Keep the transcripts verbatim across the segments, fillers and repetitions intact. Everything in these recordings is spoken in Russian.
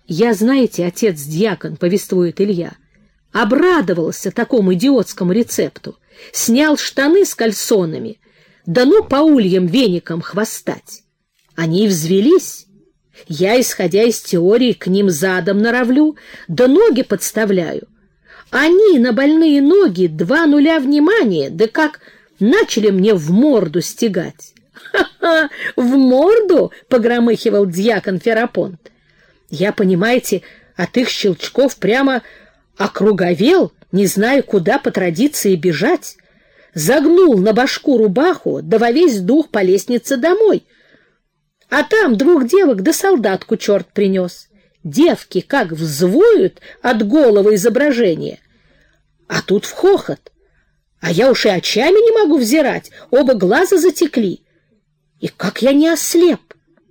Я, знаете, отец-дьякон, повествует Илья, обрадовался такому идиотскому рецепту, снял штаны с кальсонами, да ну по ульям веником хвостать. Они и взвелись. Я, исходя из теории, к ним задом норовлю, да ноги подставляю. Они на больные ноги два нуля внимания, да как начали мне в морду стегать. «Ха-ха! В морду!» — погромыхивал дьякон Ферапонт. Я, понимаете, от их щелчков прямо округовел, не зная, куда по традиции бежать. Загнул на башку рубаху, да во весь дух по лестнице домой. А там двух девок да солдатку черт принес. Девки как взвоют от голого изображения. А тут в хохот. А я уж и очами не могу взирать, оба глаза затекли. И как я не ослеп!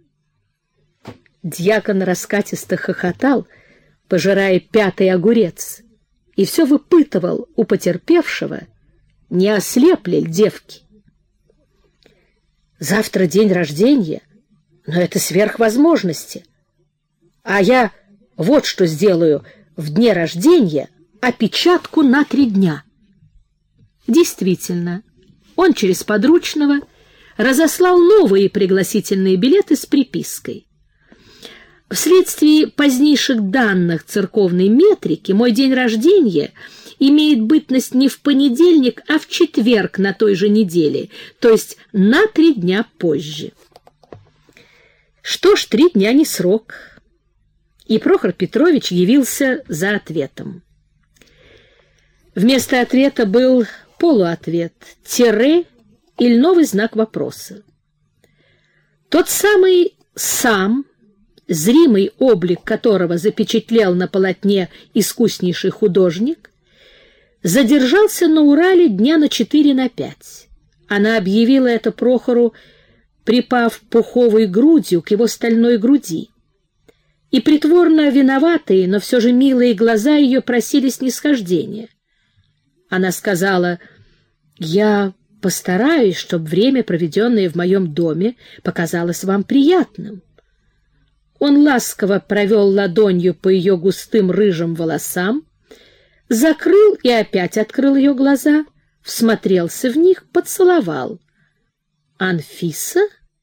Дьякон раскатисто хохотал, пожирая пятый огурец, и все выпытывал у потерпевшего, не ослепли ли девки. Завтра день рождения, но это сверх возможности. А я вот что сделаю в дне рождения: опечатку на три дня. Действительно, он через подручного разослал новые пригласительные билеты с припиской. Вследствие позднейших данных церковной метрики мой день рождения имеет бытность не в понедельник, а в четверг на той же неделе, то есть на три дня позже. Что ж, три дня не срок. И Прохор Петрович явился за ответом. Вместо ответа был полуответ, тире или новый знак вопроса. Тот самый «сам», зримый облик которого запечатлел на полотне искуснейший художник, задержался на Урале дня на четыре на пять. Она объявила это Прохору, припав пуховой грудью к его стальной груди. И притворно виноватые, но все же милые глаза ее просили снисхождения. Она сказала: «Я постараюсь, чтобы время, проведенное в моем доме, показалось вам приятным». Он ласково провел ладонью по ее густым рыжим волосам, закрыл и опять открыл ее глаза, всмотрелся в них, поцеловал. «Анфиса?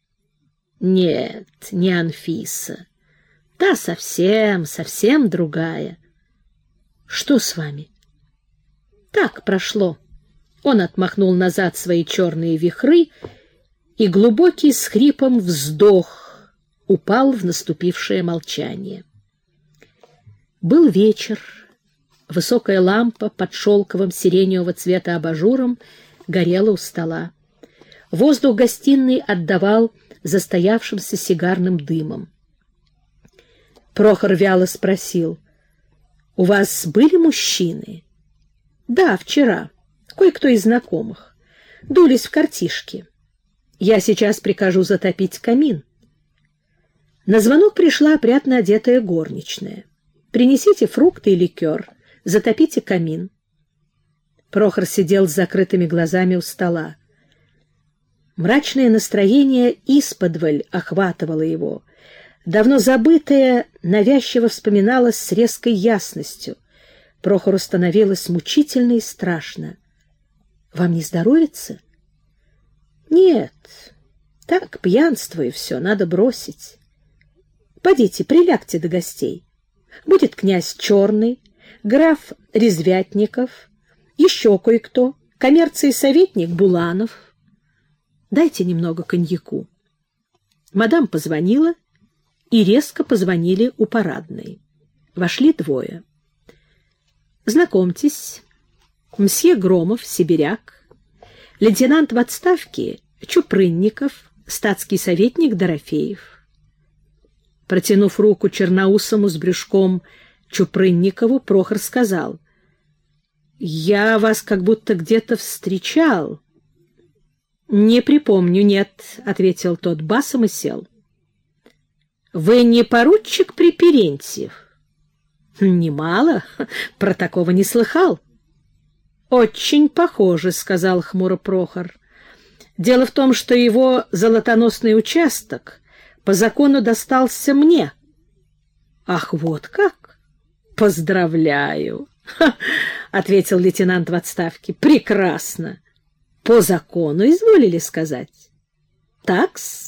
Нет, не Анфиса. Та совсем, совсем другая. Что с вами?» «Так прошло». Он отмахнул назад свои черные вихры, и глубокий с хрипом вздох упал в наступившее молчание. Был вечер. Высокая лампа под шелковым сиреневого цвета абажуром горела у стола. Воздух гостиной отдавал застоявшимся сигарным дымом. Прохор вяло спросил: «У вас были мужчины?» «Да, вчера. Кое-кто из знакомых. Дулись в картишки. Я сейчас прикажу затопить камин». На звонок пришла опрятно одетая горничная. «Принесите фрукты и ликер, затопите камин». Прохор сидел с закрытыми глазами у стола. Мрачное настроение исподволь охватывало его. Давно забытое навязчиво вспоминалось с резкой ясностью. Прохору становилось мучительно и страшно. «Вам не здоровится?» «Нет, так, пьянствую, все, надо бросить». «Подите, прилягте до гостей. Будет князь Черный, граф Резвятников, еще кое-кто, коммерции советник Буланов. Дайте немного коньяку». Мадам позвонила, и резко позвонили у парадной. Вошли двое. «Знакомьтесь, мсье Громов, сибиряк, лейтенант в отставке Чупрынников, статский советник Дорофеев». Протянув руку черноусому с брюшком Чупрынникову, Прохор сказал: «Я вас как будто где-то встречал». «Не припомню, нет», — ответил тот басом и сел. «Вы не поручик Приперентьев?» «Немало, про такого не слыхал». «Очень похоже», — сказал хмуро Прохор. «Дело в том, что его золотоносный участок по закону достался мне». Ах, вот как? Поздравляю, — ответил лейтенант в отставке. Прекрасно. По закону изволили сказать. Такс.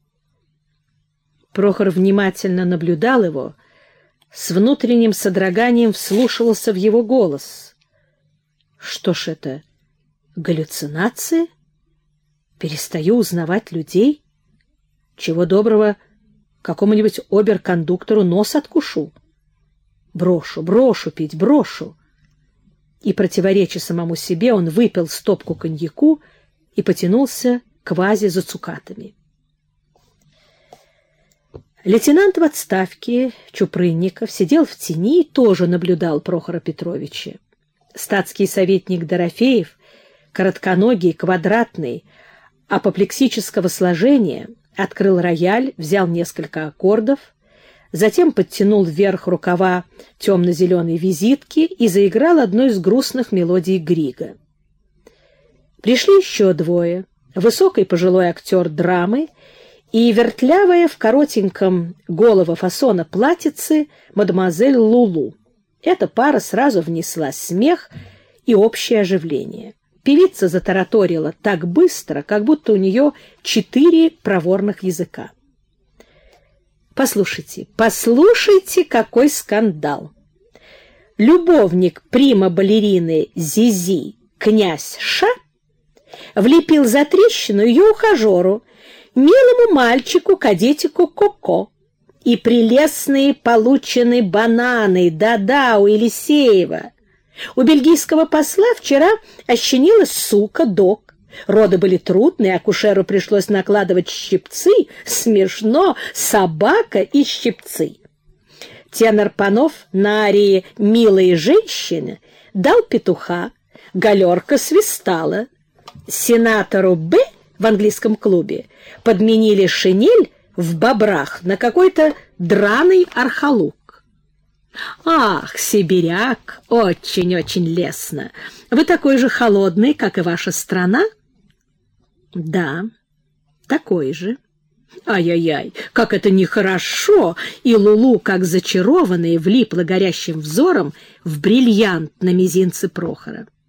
Прохор внимательно наблюдал его, с внутренним содроганием вслушивался в его голос. Что ж это, галлюцинации? Перестаю узнавать людей? Чего доброго, какому-нибудь обер-кондуктору нос откушу. Брошу, брошу пить, брошу. И, противореча самому себе, он выпил стопку коньяку и потянулся к вазе за цукатами. Лейтенант в отставке Чупрынников сидел в тени и тоже наблюдал Прохора Петровича. Статский советник Дорофеев, коротконогий, квадратный, апоплексического сложения, открыл рояль, взял несколько аккордов, затем подтянул вверх рукава темно-зеленой визитки и заиграл одну из грустных мелодий Грига. Пришли еще двое: высокий пожилой актер драмы и вертлявая в коротеньком голого фасона платьице мадемуазель Лулу. Эта пара сразу внесла смех и общее оживление. Певица затараторила так быстро, как будто у нее четыре проворных языка. Послушайте, послушайте, какой скандал. Любовник прима-балерины Зизи, князь Ша, влепил за трещину ее ухажеру, милому мальчику-кадетику Коко. И прелестные получены бананы, да-да, у Елисеева. У бельгийского посла вчера ощенилась сука, док. Роды были трудные, акушеру пришлось накладывать щипцы. Смешно, собака и щипцы. Тенор Панов на арии «Милые женщины» дал петуха, галерка свистала. Сенатору Б в английском клубе подменили шинель в бобрах на какой-то драный архалук. Ах, сибиряк, очень-очень лестно. Вы такой же холодный, как и ваша страна? Да, такой же. Ай-яй-яй, как это нехорошо! И Лулу, как зачарованная, влипла горящим взором в бриллиант на мизинце Прохора.